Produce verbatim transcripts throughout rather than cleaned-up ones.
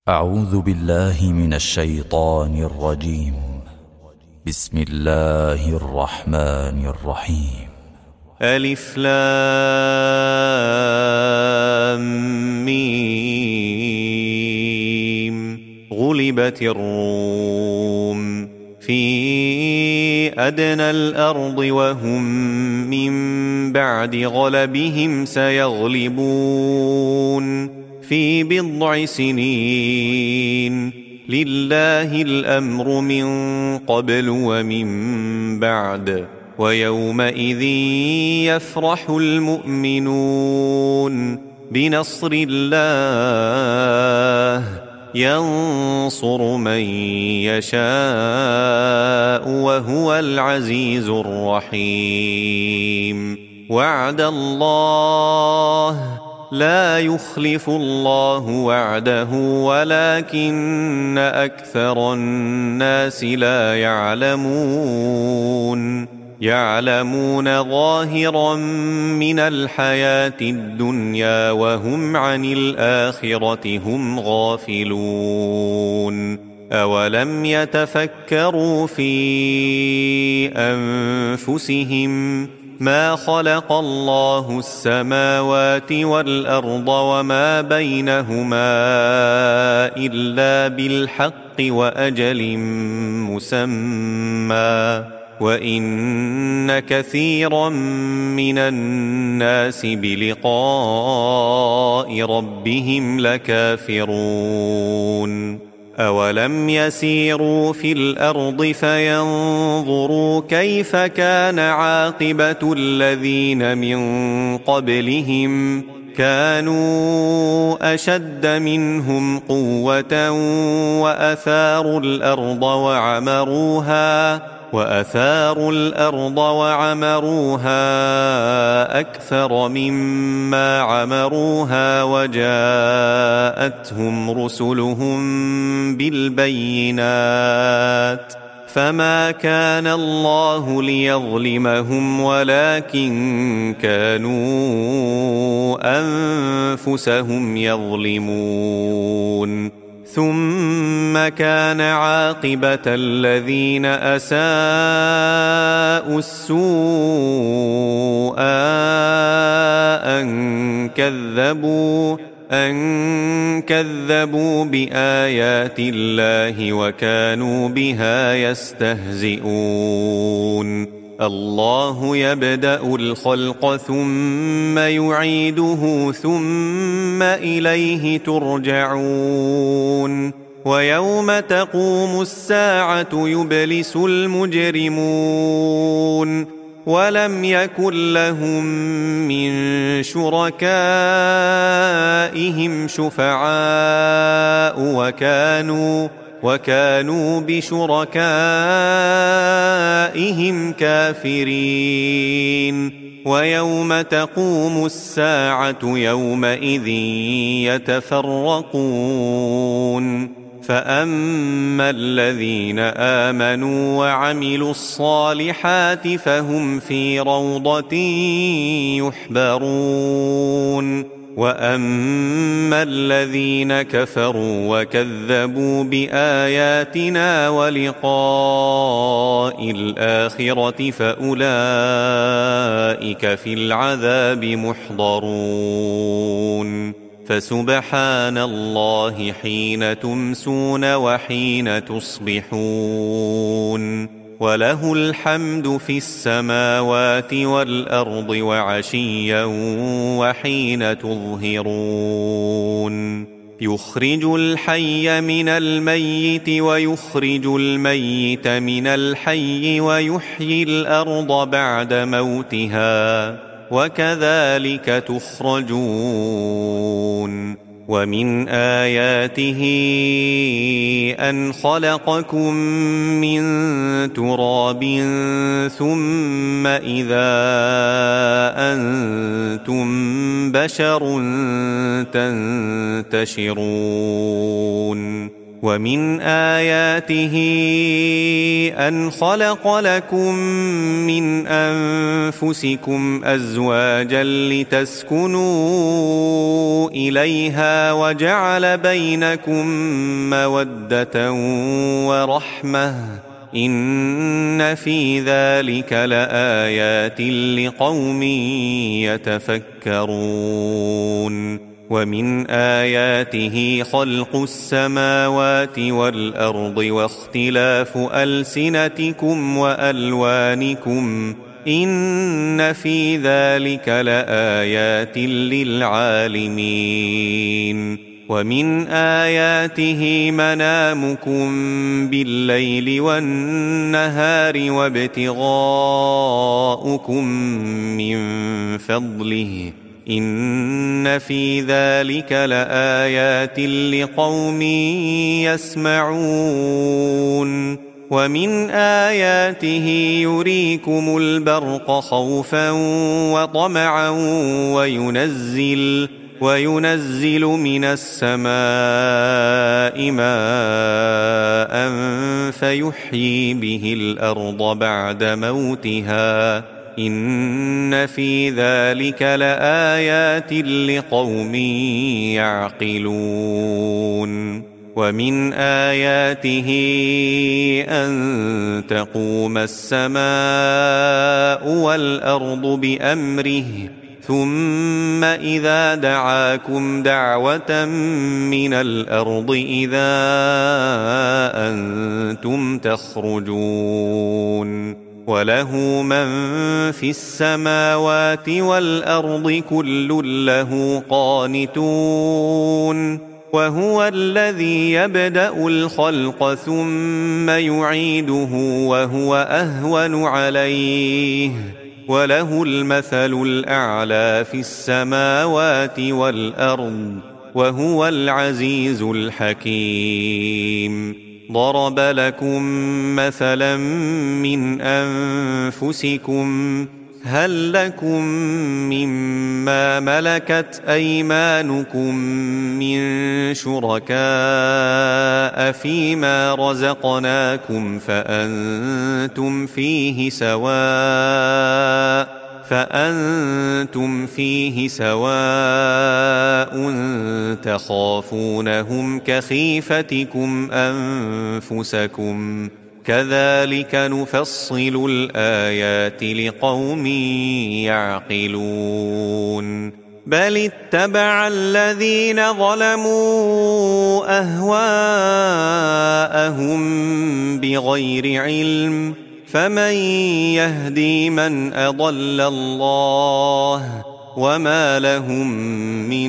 أعوذ بالله من الشيطان الرجيم. بسم الله الرحمن الرحيم. ألف لام ميم. غلبت الروم في أدنى الأرض وهم من بعد غلبهم سيغلبون في بضع سنين. لله الأمر من قبل ومن بعد ويومئذ يفرح المؤمنون بنصر الله ينصر من يشاء وهو العزيز الرحيم. وعد الله لا يخلف الله وعده ولكن أكثر الناس لا يعلمون. يعلمون ظاهرا من الحياة الدنيا وهم عن الآخرة هم غافلون. أولم يتفكروا في أنفسهم ما خلق الله السماوات والأرض وما بينهما إلا بالحق وأجل مسمى وإن كثيرا من الناس بلقاء ربهم لكافرون. أولم يسيروا في الأرض فينظروا كيف كان عاقبة الذين من قبلهم كانوا أشد منهم قوة وأثاروا الأرض وعمروها وأثاروا الأرض وعمروها أكثر مما عمروها وجاءتهم رسلهم بالبينات فما كان الله ليظلمهم ولكن كانوا أنفسهم يظلمون. ثم كان عاقبة الذين أساءوا السوء أن كذبوا أن كذبوا بآيات الله وكانوا بها يستهزئون. الله يبدأ الخلق ثم يعيده ثم إليه ترجعون. ويوم تقوم الساعة يبلس المجرمون ولم يكن لهم من شركائهم شفعاء وكانوا وكانوا بشركائهم كافرين. ويوم تقوم الساعة يومئذ يتفرقون. فأما الذين آمنوا وعملوا الصالحات فهم في روضة يحبرون. وأما الذين كفروا وكذبوا بآياتنا ولقاء الآخرة فأولئك في العذاب محضرون. فسبحان الله حين تمسون وحين تصبحون وله الحمد في السماوات والأرض وعشيا وحين تظهرون. يخرج الحي من الميت ويخرج الميت من الحي ويحيي الأرض بعد موتها وكذلك تخرجون. ومن آياته أن خلقكم من تراب ثم إذا أنتم بشر تنتشرون. ومن آياته أن خلق لكم من أنفسكم أزواجا لتسكنوا إليها وجعل بينكم مودة ورحمة إن في ذلك لآيات لقوم يتفكرون ومن آياته خلق السماوات والأرض واختلاف ألسنتكم وألوانكم إن في ذلك لآيات للعالمين ومن آياته منامكم بالليل والنهار وابتغاؤكم من فضله إن في ذلك لآيات لقوم يسمعون ومن آياته يريكم البرق خوفا وطمعا وينزل وينزل من السماء ماء فيحيي به الأرض بعد موتها إن في ذلك لآيات لقوم يعقلون ومن آياته أن تقوم السماء والأرض بأمره ثم إذا دعاكم دعوة من الأرض إذا أنتم تخرجون وله من في السماوات والأرض كل له قانتون وهو الذي يبدأ الخلق ثم يعيده وهو أهون عليه وله المثل الأعلى في السماوات والأرض وهو العزيز الحكيم ضرب لكم مثلا من أنفسكم هل لكم مما ملكت أيمانكم من شركاء فيما رزقناكم فأنتم فيه سواء فأنتم فيه سواء تخافونهم كخيفتكم أنفسكم كذلك نفصل الآيات لقوم يعقلون بل اتبع الذين ظلموا أهواءهم بغير علم فمن يهدي من أضل الله وما لهم من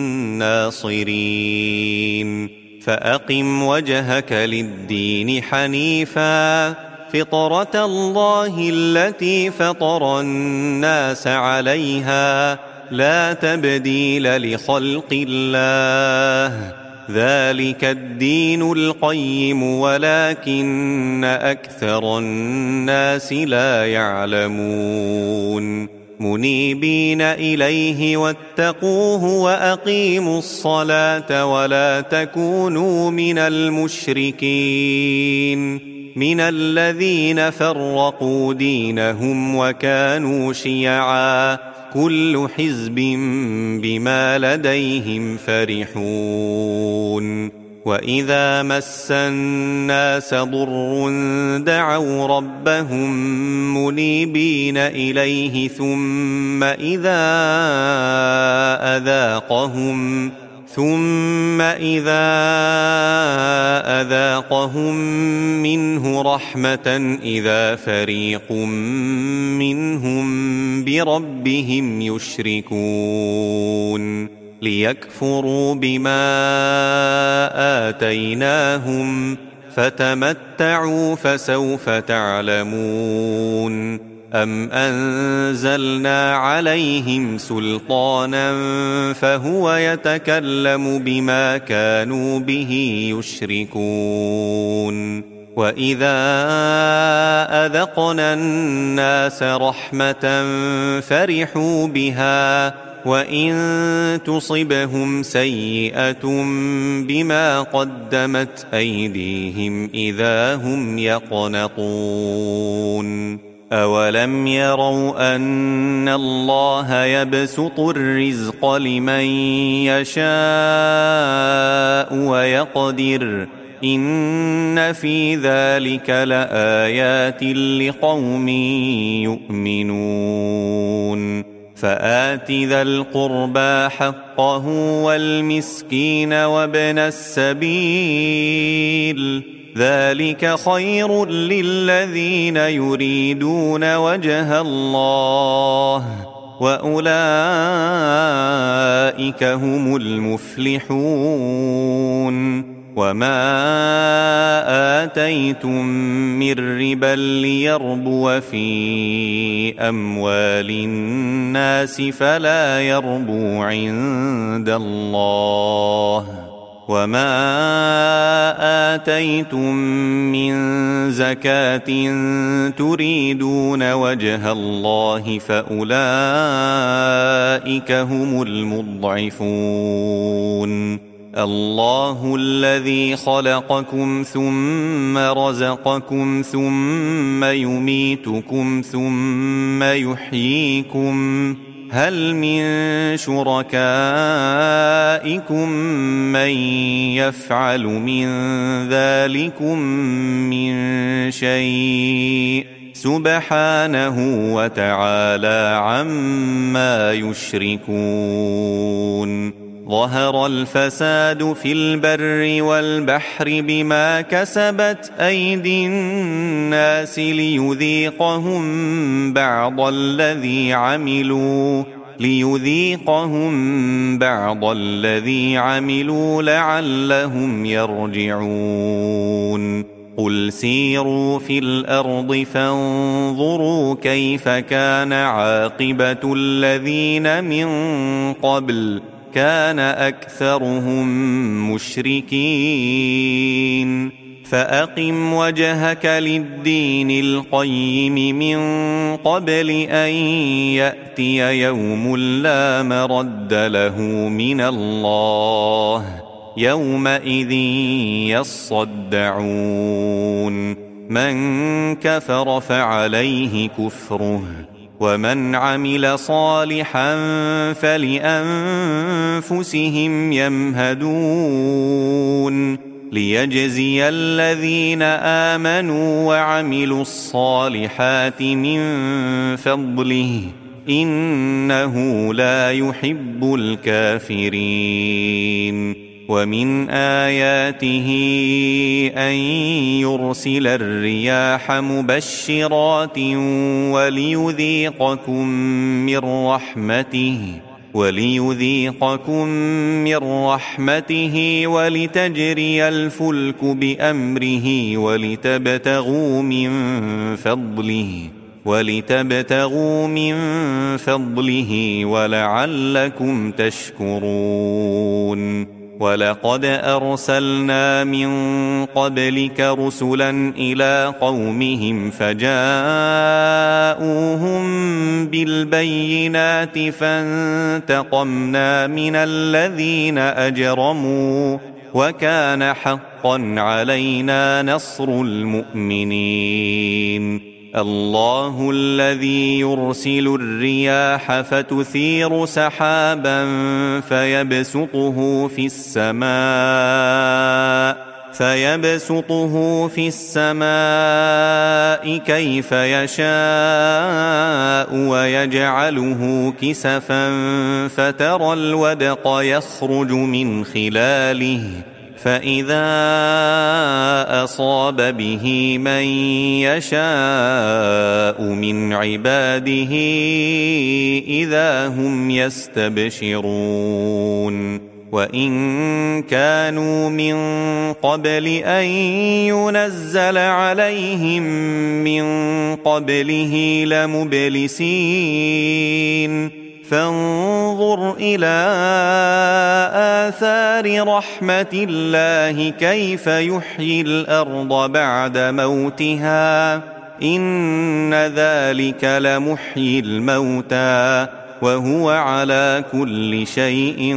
ناصرين فأقم وجهك للدين حنيفا فطرة الله التي فطر الناس عليها لا تبديل لخلق الله ذلك الدين القيم ولكن أكثر الناس لا يعلمون منيبين إليه واتقوه وأقيموا الصلاة ولا تكونوا من المشركين من الذين فرقوا دينهم وكانوا شيعا كل حزب بما لديهم فرحون وإذا مس الناس ضر دعوا ربهم منيبين إليه ثم إذا أذاقهم ثم إذا أذاقهم منه رحمة إذا فريق منهم بربهم يشركون ليكفروا بما آتيناهم فتمتعوا فسوف تعلمون أم أنزلنا عليهم سلطانا فهو يتكلم بما كانوا به يشركون وإذا أذقنا الناس رحمة فرحوا بها وإن تصبهم سيئة بما قدمت أيديهم إذا هم يقنطون أولم يروا أن الله يبسط الرزق لمن يشاء ويقدر إن في ذلك لآيات لقوم يؤمنون فآت ذا القربى حقه والمسكين وابن السبيل ذلك خير للذين يريدون وجه الله وأولئك هم المفلحون وما آتيتم من ربا ليربو في أموال الناس فلا يربو عند الله وما آتيتم من زكاة تريدون وجه الله فأولئك هم المضعفون الله الذي خلقكم ثم رزقكم ثم يميتكم ثم يحييكم هل من شركائكم من يفعل من ذلكم من شيء سبحانه وتعالى عما يشركون ظهر الفساد في البر والبحر بما كسبت أيدي الناس ليذيقهم بعض الذي عملوا ليذيقهم بعض الذي عملوا لعلهم يرجعون قل سيروا في الأرض فانظروا كيف كان عاقبة الذين من قبل كان أكثرهم مشركين فأقم وجهك للدين القيم من قبل أن يأتي يوم لا مرد له من الله يومئذ يصدعون من كفر فعليه كفره ومن عمل صالحا فلأنفسهم يمهدون ليجزي الذين آمنوا وعملوا الصالحات من فضله إنه لا يحب الكافرين ومن آياته أن يرسل الرياح مبشرات وليذيقكم من رحمته وليذيقكم من رحمته ولتجري الفلك بأمره ولتبتغوا من فضله ولتبتغوا من فضله ولعلكم تشكرون ولقد أرسلنا من قبلك رسلا إلى قومهم فجاءوهم بالبينات فانتقمنا من الذين أجرموا وكان حقا علينا نصر المؤمنين الله الذي يرسل الرياح فتثير سحابا فيبسطه في السماء فيبسطه في السماء كيف يشاء ويجعله كسفا فترى الودق يخرج من خلاله فإذا أصاب به من يشاء من عباده إذا هم يستبشرون وإن كانوا من قبل أن ينزل عليهم من قبله لمبلسين فانظر إلى آثار رحمة الله كيف يحيي الأرض بعد موتها إن ذلك لمحيي الموتى وهو على كل شيء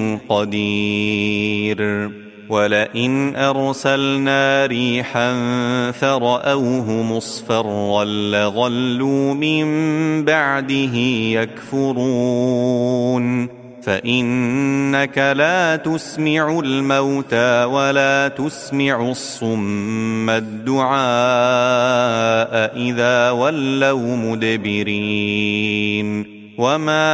قدير ولئن أرسلنا ريحا فرأوه مصفرا لظلوا من بعده يكفرون فإنك لا تسمع الموتى ولا تسمع الصم الدعاء إذا ولوا مدبرين وما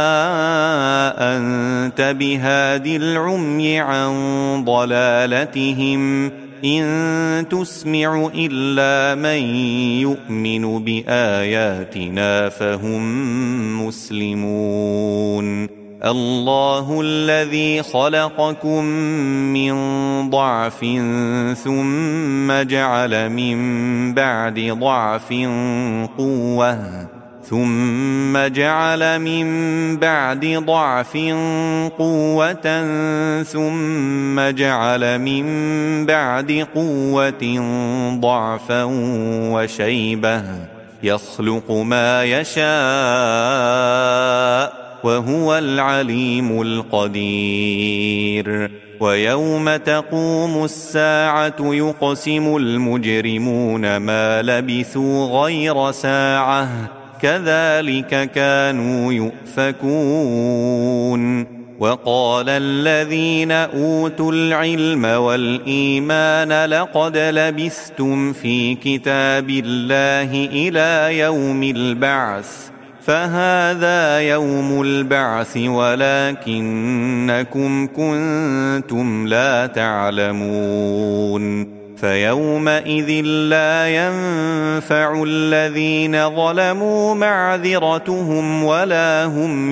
أنت بهاد العمي عن ضلالتهم إن تسمع إلا من يؤمن بآياتنا فهم مسلمون الله الذي خلقكم من ضعف ثم جعل من بعد ضعف قوة ثم جعل من بعد ضعف قوة ثم جعل من بعد قوة ضعفا وشيبة يخلق ما يشاء وهو العليم القدير ويوم تقوم الساعة يقسم المجرمون ما لبثوا غير ساعة كذلك كانوا يؤفكون وقال الذين أوتوا العلم والإيمان لقد لبثتم في كتاب الله إلى يوم البعث فهذا يوم البعث ولكنكم كنتم لا تعلمون فيومئذ لا ينفع الذين ظلموا معذرتهم ولا هم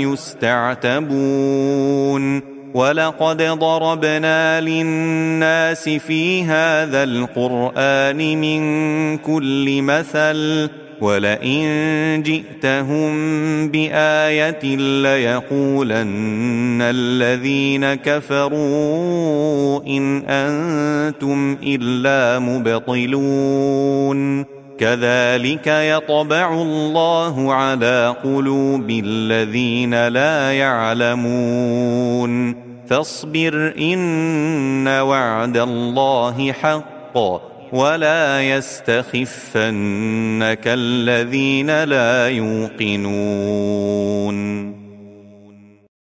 يستعتبون ولقد ضربنا للناس في هذا القرآن من كل مثل ولئن جئتهم بآية ليقولن الذين كفروا إن أنتم إلا مبطلون كذلك يطبع الله على قلوب الذين لا يعلمون فاصبر إن وعد الله حق ولا يستخفنك الذين لا يوقنون